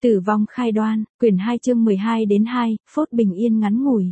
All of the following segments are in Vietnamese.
Tử vong khai đoan, quyển 2 chương 12 đến 2, phút bình yên ngắn ngủi.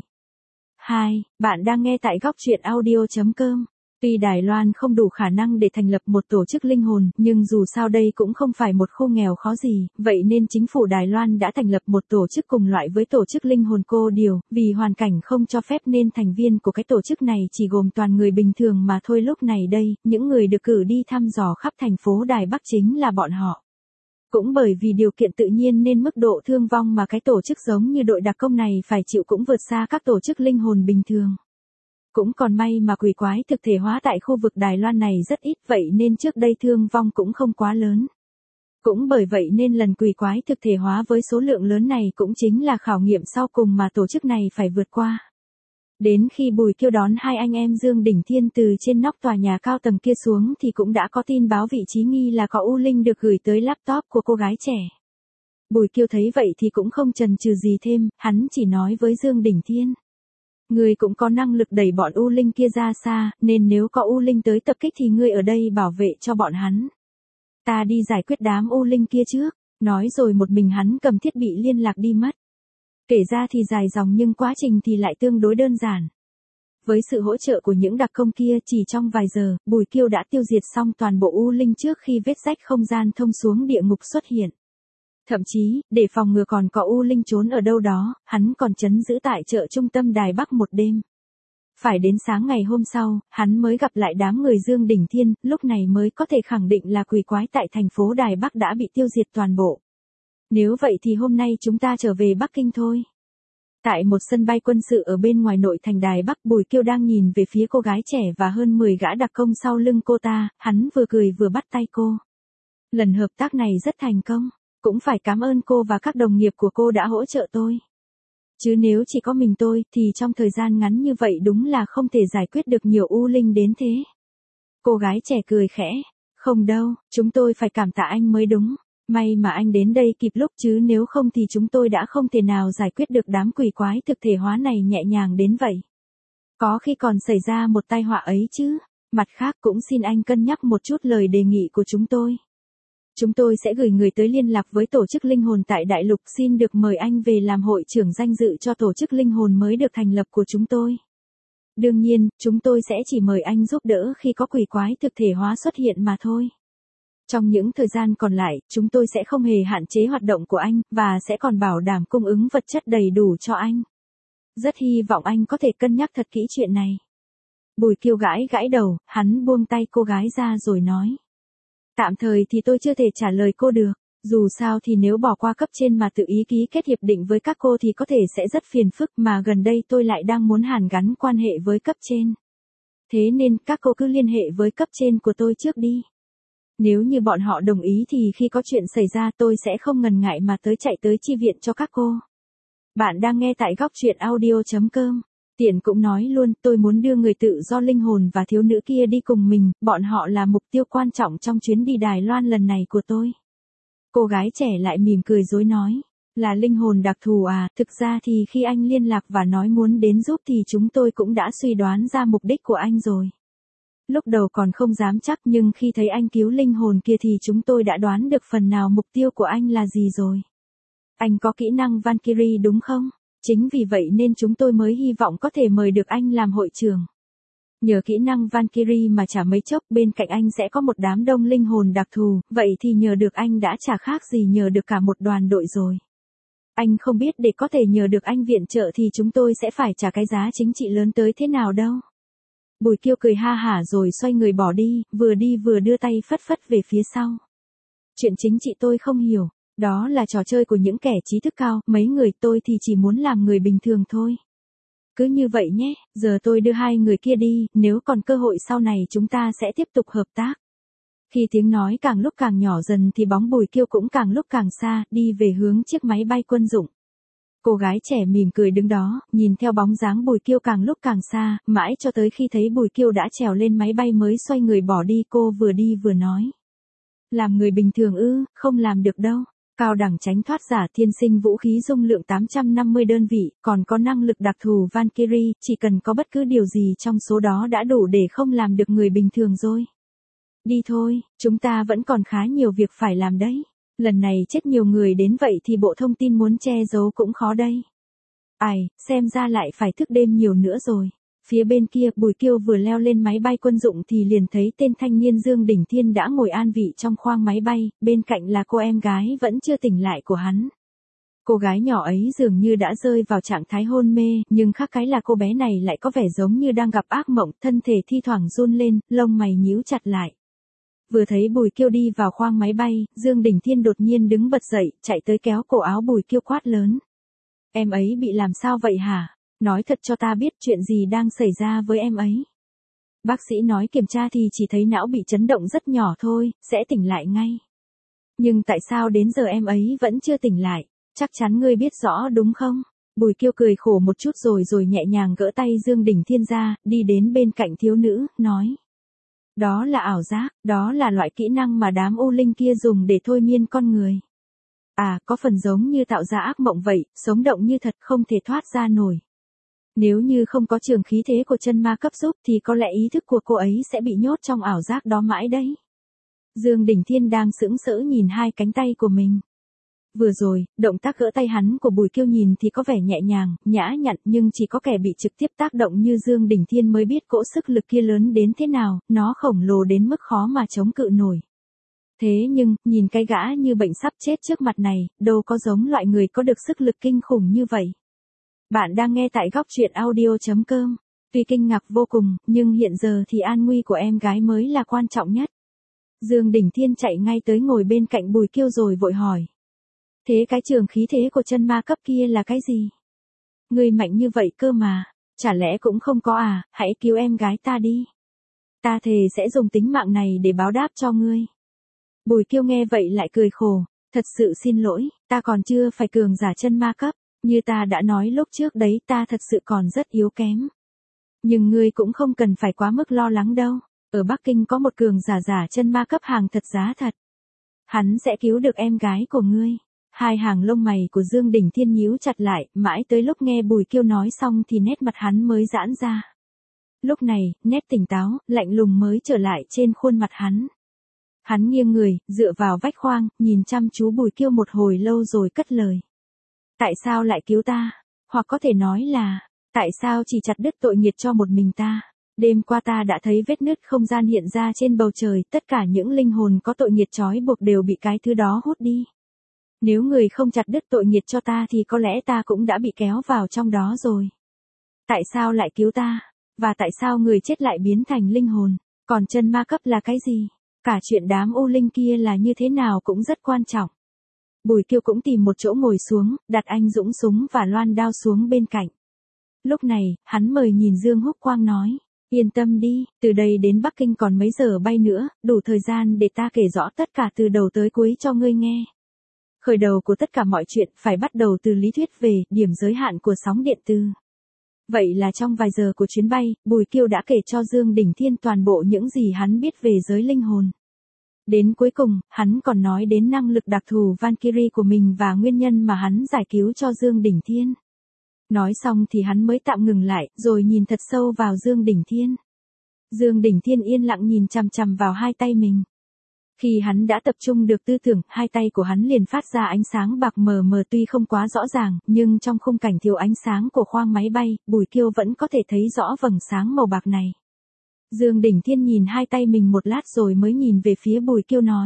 2. Bạn đang nghe tại góc truyện audio.com. Tuy Đài Loan không đủ khả năng để thành lập một tổ chức linh hồn, nhưng dù sao đây cũng không phải một khu nghèo khó gì, vậy nên chính phủ Đài Loan đã thành lập một tổ chức cùng loại với tổ chức linh hồn cô điều, vì hoàn cảnh không cho phép nên thành viên của cái tổ chức này chỉ gồm toàn người bình thường mà thôi. Lúc này đây, những người được cử đi thăm dò khắp thành phố Đài Bắc chính là bọn họ. Cũng bởi vì điều kiện tự nhiên nên mức độ thương vong mà cái tổ chức giống như đội đặc công này phải chịu cũng vượt xa các tổ chức linh hồn bình thường. Cũng còn may mà quỷ quái thực thể hóa tại khu vực Đài Loan này rất ít, vậy nên trước đây thương vong cũng không quá lớn. Cũng bởi vậy nên lần quỷ quái thực thể hóa với số lượng lớn này cũng chính là khảo nghiệm sau cùng mà tổ chức này phải vượt qua. Đến khi Bùi Kiêu đón hai anh em Dương Đỉnh Thiên từ trên nóc tòa nhà cao tầng kia xuống thì cũng đã có tin báo vị trí nghi là có U Linh được gửi tới laptop của cô gái trẻ. Bùi Kiêu thấy vậy thì cũng không chần chừ gì thêm, hắn chỉ nói với Dương Đỉnh Thiên. Ngươi cũng có năng lực đẩy bọn U Linh kia ra xa, nên nếu có U Linh tới tập kích thì ngươi ở đây bảo vệ cho bọn hắn. Ta đi giải quyết đám U Linh kia trước, nói rồi một mình hắn cầm thiết bị liên lạc đi mất. Kể ra thì dài dòng nhưng quá trình thì lại tương đối đơn giản. Với sự hỗ trợ của những đặc công kia chỉ trong vài giờ, Bùi Kiêu đã tiêu diệt xong toàn bộ U Linh trước khi vết rách không gian thông xuống địa ngục xuất hiện. Thậm chí, để phòng ngừa còn có U Linh trốn ở đâu đó, hắn còn trấn giữ tại chợ trung tâm Đài Bắc một đêm. Phải đến sáng ngày hôm sau, hắn mới gặp lại đám người Dương Đỉnh Thiên, lúc này mới có thể khẳng định là quỷ quái tại thành phố Đài Bắc đã bị tiêu diệt toàn bộ. Nếu vậy thì hôm nay chúng ta trở về Bắc Kinh thôi. Tại một sân bay quân sự ở bên ngoài nội thành Đài Bắc, Bùi Kiêu đang nhìn về phía cô gái trẻ và hơn 10 gã đặc công sau lưng cô ta, hắn vừa cười vừa bắt tay cô. Lần hợp tác này rất thành công, cũng phải cảm ơn cô và các đồng nghiệp của cô đã hỗ trợ tôi. Chứ nếu chỉ có mình tôi thì trong thời gian ngắn như vậy đúng là không thể giải quyết được nhiều U Linh đến thế. Cô gái trẻ cười khẽ, không đâu, chúng tôi phải cảm tạ anh mới đúng. May mà anh đến đây kịp lúc chứ nếu không thì chúng tôi đã không thể nào giải quyết được đám quỷ quái thực thể hóa này nhẹ nhàng đến vậy. Có khi còn xảy ra một tai họa ấy chứ. Mặt khác cũng xin anh cân nhắc một chút lời đề nghị của chúng tôi. Chúng tôi sẽ gửi người tới liên lạc với tổ chức linh hồn tại Đại Lục, xin được mời anh về làm hội trưởng danh dự cho tổ chức linh hồn mới được thành lập của chúng tôi. Đương nhiên, chúng tôi sẽ chỉ mời anh giúp đỡ khi có quỷ quái thực thể hóa xuất hiện mà thôi. Trong những thời gian còn lại, chúng tôi sẽ không hề hạn chế hoạt động của anh, và sẽ còn bảo đảm cung ứng vật chất đầy đủ cho anh. Rất hy vọng anh có thể cân nhắc thật kỹ chuyện này. Bùi Kiêu gãi đầu, hắn buông tay cô gái ra rồi nói. Tạm thời thì tôi chưa thể trả lời cô được, dù sao thì nếu bỏ qua cấp trên mà tự ý ký kết hiệp định với các cô thì có thể sẽ rất phiền phức, mà gần đây tôi lại đang muốn hàn gắn quan hệ với cấp trên. Thế nên các cô cứ liên hệ với cấp trên của tôi trước đi. Nếu như bọn họ đồng ý thì khi có chuyện xảy ra tôi sẽ không ngần ngại mà chạy tới chi viện cho các cô. Bạn đang nghe tại góc truyện audio.com. Tiện cũng nói luôn, tôi muốn đưa người tự do linh hồn và thiếu nữ kia đi cùng mình, bọn họ là mục tiêu quan trọng trong chuyến đi Đài Loan lần này của tôi. Cô gái trẻ lại mỉm cười dối nói, là linh hồn đặc thù à, thực ra thì khi anh liên lạc và nói muốn đến giúp thì chúng tôi cũng đã suy đoán ra mục đích của anh rồi. Lúc đầu còn không dám chắc nhưng khi thấy anh cứu linh hồn kia thì chúng tôi đã đoán được phần nào mục tiêu của anh là gì rồi. Anh có kỹ năng Valkyrie đúng không? Chính vì vậy nên chúng tôi mới hy vọng có thể mời được anh làm hội trưởng. Nhờ kỹ năng Valkyrie mà chả mấy chốc bên cạnh anh sẽ có một đám đông linh hồn đặc thù, vậy thì nhờ được anh đã chả khác gì nhờ được cả một đoàn đội rồi. Anh không biết để có thể nhờ được anh viện trợ thì chúng tôi sẽ phải trả cái giá chính trị lớn tới thế nào đâu. Bùi Kiêu cười ha hả rồi xoay người bỏ đi vừa đưa tay phất phất về phía sau. Chuyện chính trị tôi không hiểu, đó là trò chơi của những kẻ trí thức cao, mấy người tôi thì chỉ muốn làm người bình thường thôi. Cứ như vậy nhé, giờ tôi đưa hai người kia đi, nếu còn cơ hội sau này chúng ta sẽ tiếp tục hợp tác. Khi tiếng nói càng lúc càng nhỏ dần thì bóng Bùi Kiêu cũng càng lúc càng xa, đi về hướng chiếc máy bay quân dụng. Cô gái trẻ mỉm cười đứng đó, nhìn theo bóng dáng Bùi Kiêu càng lúc càng xa, mãi cho tới khi thấy Bùi Kiêu đã trèo lên máy bay mới xoay người bỏ đi, cô vừa đi vừa nói. Làm người bình thường không làm được đâu. Cao đẳng tránh thoát giả thiên sinh vũ khí dung lượng 850 đơn vị, còn có năng lực đặc thù Valkyrie, chỉ cần có bất cứ điều gì trong số đó đã đủ để không làm được người bình thường rồi. Đi thôi, chúng ta vẫn còn khá nhiều việc phải làm đấy. Lần này chết nhiều người đến vậy thì bộ thông tin muốn che giấu cũng khó đây. Ai, xem ra lại phải thức đêm nhiều nữa rồi. Phía bên kia, Bùi Kiêu vừa leo lên máy bay quân dụng thì liền thấy tên thanh niên Dương Đình Thiên đã ngồi an vị trong khoang máy bay, bên cạnh là cô em gái vẫn chưa tỉnh lại của hắn. Cô gái nhỏ ấy dường như đã rơi vào trạng thái hôn mê, nhưng khác cái là cô bé này lại có vẻ giống như đang gặp ác mộng, thân thể thi thoảng run lên, lông mày nhíu chặt lại. Vừa thấy Bùi Kiêu đi vào khoang máy bay, Dương Đình Thiên đột nhiên đứng bật dậy, chạy tới kéo cổ áo Bùi Kiêu quát lớn. Em ấy bị làm sao vậy hả? Nói thật cho ta biết chuyện gì đang xảy ra với em ấy. Bác sĩ nói kiểm tra thì chỉ thấy não bị chấn động rất nhỏ thôi, sẽ tỉnh lại ngay. Nhưng tại sao đến giờ em ấy vẫn chưa tỉnh lại? Chắc chắn ngươi biết rõ đúng không? Bùi Kiêu cười khổ một chút rồi nhẹ nhàng gỡ tay Dương Đình Thiên ra, đi đến bên cạnh thiếu nữ, nói. Đó là ảo giác, đó là loại kỹ năng mà đám u linh kia dùng để thôi miên con người. À, có phần giống như tạo ra ác mộng vậy, sống động như thật không thể thoát ra nổi. Nếu như không có trường khí thế của chân ma cấp giúp thì có lẽ ý thức của cô ấy sẽ bị nhốt trong ảo giác đó mãi đấy. Dương Đình Thiên đang sững sỡ nhìn hai cánh tay của mình. Vừa rồi, động tác gỡ tay hắn của Bùi Kiêu nhìn thì có vẻ nhẹ nhàng, nhã nhặn, nhưng chỉ có kẻ bị trực tiếp tác động như Dương Đình Thiên mới biết cỗ sức lực kia lớn đến thế nào, nó khổng lồ đến mức khó mà chống cự nổi. Thế nhưng, nhìn cái gã như bệnh sắp chết trước mặt này, đâu có giống loại người có được sức lực kinh khủng như vậy. Bạn đang nghe tại góc truyện audio.com. Tuy kinh ngạc vô cùng, nhưng hiện giờ thì an nguy của em gái mới là quan trọng nhất. Dương Đình Thiên chạy ngay tới ngồi bên cạnh Bùi Kiêu rồi vội hỏi. Thế cái trường khí thế của chân ma cấp kia là cái gì? Ngươi mạnh như vậy cơ mà, chả lẽ cũng không có à, hãy cứu em gái ta đi. Ta thề sẽ dùng tính mạng này để báo đáp cho ngươi. Bùi Kiêu nghe vậy lại cười khổ, thật sự xin lỗi, ta còn chưa phải cường giả chân ma cấp, như ta đã nói lúc trước đấy ta thật sự còn rất yếu kém. Nhưng ngươi cũng không cần phải quá mức lo lắng đâu, ở Bắc Kinh có một cường giả chân ma cấp hàng thật giá thật. Hắn sẽ cứu được em gái của ngươi. Hai hàng lông mày của Dương Đình Thiên nhíu chặt lại, mãi tới lúc nghe Bùi Kiêu nói xong thì nét mặt hắn mới giãn ra. Lúc này, nét tỉnh táo, lạnh lùng mới trở lại trên khuôn mặt hắn. Hắn nghiêng người, dựa vào vách khoang, nhìn chăm chú Bùi Kiêu một hồi lâu rồi cất lời. Tại sao lại cứu ta? Hoặc có thể nói là, tại sao chỉ chặt đứt tội nghiệp cho một mình ta? Đêm qua ta đã thấy vết nứt không gian hiện ra trên bầu trời, tất cả những linh hồn có tội nghiệp trói buộc đều bị cái thứ đó hút đi. Nếu người không chặt đứt tội nghiệp cho ta thì có lẽ ta cũng đã bị kéo vào trong đó rồi. Tại sao lại cứu ta? Và tại sao người chết lại biến thành linh hồn? Còn chân ma cấp là cái gì? Cả chuyện đám u linh kia là như thế nào cũng rất quan trọng. Bùi Kiêu cũng tìm một chỗ ngồi xuống, đặt anh Dũng súng và loan đao xuống bên cạnh. Lúc này, hắn mời nhìn Dương Húc Quang nói. Yên tâm đi, từ đây đến Bắc Kinh còn mấy giờ bay nữa, đủ thời gian để ta kể rõ tất cả từ đầu tới cuối cho ngươi nghe. Khởi đầu của tất cả mọi chuyện phải bắt đầu từ lý thuyết về điểm giới hạn của sóng điện từ. Vậy là trong vài giờ của chuyến bay, Bùi Kiêu đã kể cho Dương Đình Thiên toàn bộ những gì hắn biết về giới linh hồn. Đến cuối cùng, hắn còn nói đến năng lực đặc thù Valkyrie của mình và nguyên nhân mà hắn giải cứu cho Dương Đình Thiên. Nói xong thì hắn mới tạm ngừng lại, rồi nhìn thật sâu vào Dương Đình Thiên. Dương Đình Thiên yên lặng nhìn chằm chằm vào hai tay mình. Khi hắn đã tập trung được tư tưởng, hai tay của hắn liền phát ra ánh sáng bạc mờ mờ tuy không quá rõ ràng, nhưng trong khung cảnh thiếu ánh sáng của khoang máy bay, Bùi Kiêu vẫn có thể thấy rõ vầng sáng màu bạc này. Dương Đình Thiên nhìn hai tay mình một lát rồi mới nhìn về phía Bùi Kiêu nói.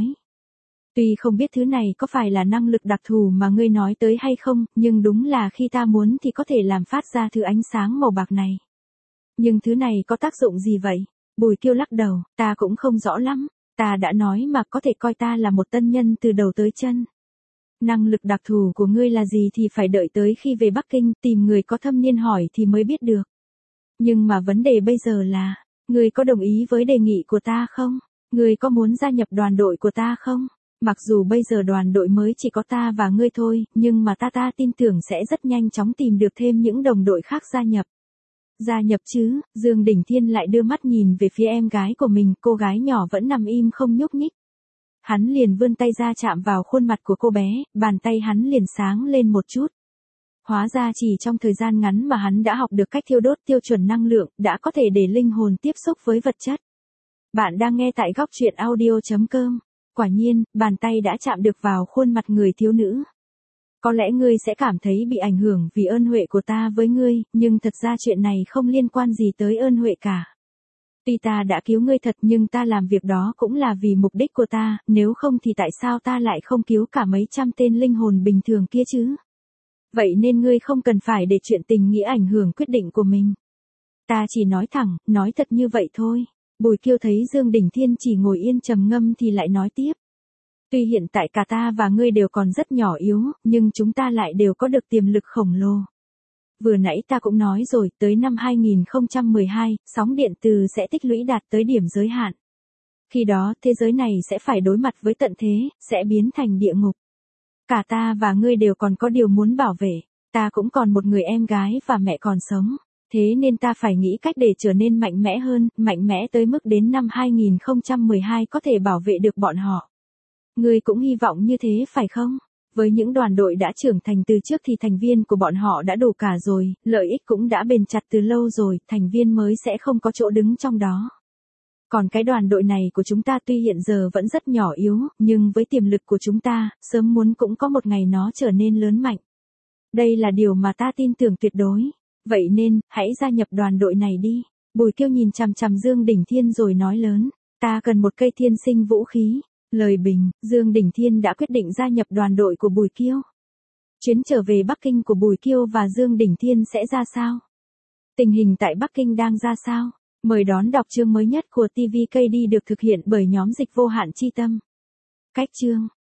Tuy không biết thứ này có phải là năng lực đặc thù mà ngươi nói tới hay không, nhưng đúng là khi ta muốn thì có thể làm phát ra thứ ánh sáng màu bạc này. Nhưng thứ này có tác dụng gì vậy? Bùi Kiêu lắc đầu, ta cũng không rõ lắm. Ta đã nói mà có thể coi ta là một tân nhân từ đầu tới chân. Năng lực đặc thù của ngươi là gì thì phải đợi tới khi về Bắc Kinh tìm người có thâm niên hỏi thì mới biết được. Nhưng mà vấn đề bây giờ là, ngươi có đồng ý với đề nghị của ta không? Ngươi có muốn gia nhập đoàn đội của ta không? Mặc dù bây giờ đoàn đội mới chỉ có ta và ngươi thôi, nhưng mà ta tin tưởng sẽ rất nhanh chóng tìm được thêm những đồng đội khác gia nhập. Gia nhập chứ? Dương Đình Thiên lại đưa mắt nhìn về phía em gái của mình, cô gái nhỏ vẫn nằm im không nhúc nhích. Hắn liền vươn tay ra chạm vào khuôn mặt của cô bé, bàn tay hắn liền sáng lên một chút. Hóa ra chỉ trong thời gian ngắn mà hắn đã học được cách thiêu đốt tiêu chuẩn năng lượng, đã có thể để linh hồn tiếp xúc với vật chất. Bạn đang nghe tại góc truyện audio.com. Quả nhiên, bàn tay đã chạm được vào khuôn mặt người thiếu nữ. Có lẽ ngươi sẽ cảm thấy bị ảnh hưởng vì ơn huệ của ta với ngươi, nhưng thật ra chuyện này không liên quan gì tới ơn huệ cả. Tuy ta đã cứu ngươi thật nhưng ta làm việc đó cũng là vì mục đích của ta, nếu không thì tại sao ta lại không cứu cả mấy trăm tên linh hồn bình thường kia chứ? Vậy nên ngươi không cần phải để chuyện tình nghĩa ảnh hưởng quyết định của mình. Ta chỉ nói thẳng, nói thật như vậy thôi. Bùi Kiêu thấy Dương Đình Thiên chỉ ngồi yên trầm ngâm thì lại nói tiếp. Tuy hiện tại cả ta và ngươi đều còn rất nhỏ yếu, nhưng chúng ta lại đều có được tiềm lực khổng lồ. Vừa nãy ta cũng nói rồi, tới năm 2012, sóng điện từ sẽ tích lũy đạt tới điểm giới hạn. Khi đó, thế giới này sẽ phải đối mặt với tận thế, sẽ biến thành địa ngục. Cả ta và ngươi đều còn có điều muốn bảo vệ, ta cũng còn một người em gái và mẹ còn sống. Thế nên ta phải nghĩ cách để trở nên mạnh mẽ hơn, mạnh mẽ tới mức đến năm 2012 có thể bảo vệ được bọn họ. Ngươi cũng hy vọng như thế phải không? Với những đoàn đội đã trưởng thành từ trước thì thành viên của bọn họ đã đủ cả rồi, lợi ích cũng đã bền chặt từ lâu rồi, thành viên mới sẽ không có chỗ đứng trong đó. Còn cái đoàn đội này của chúng ta tuy hiện giờ vẫn rất nhỏ yếu, nhưng với tiềm lực của chúng ta, sớm muốn cũng có một ngày nó trở nên lớn mạnh. Đây là điều mà ta tin tưởng tuyệt đối. Vậy nên, hãy gia nhập đoàn đội này đi. Bùi Kiêu nhìn chằm chằm Dương Đình Thiên rồi nói lớn, ta cần một cây thiên sinh vũ khí. Lời bình, Dương Đình Thiên đã quyết định gia nhập đoàn đội của Bùi Kiêu. Chuyến trở về Bắc Kinh của Bùi Kiêu và Dương Đình Thiên sẽ ra sao? Tình hình tại Bắc Kinh đang ra sao? Mời đón đọc chương mới nhất của TVKD được thực hiện bởi nhóm dịch vô hạn chi tâm. Cách chương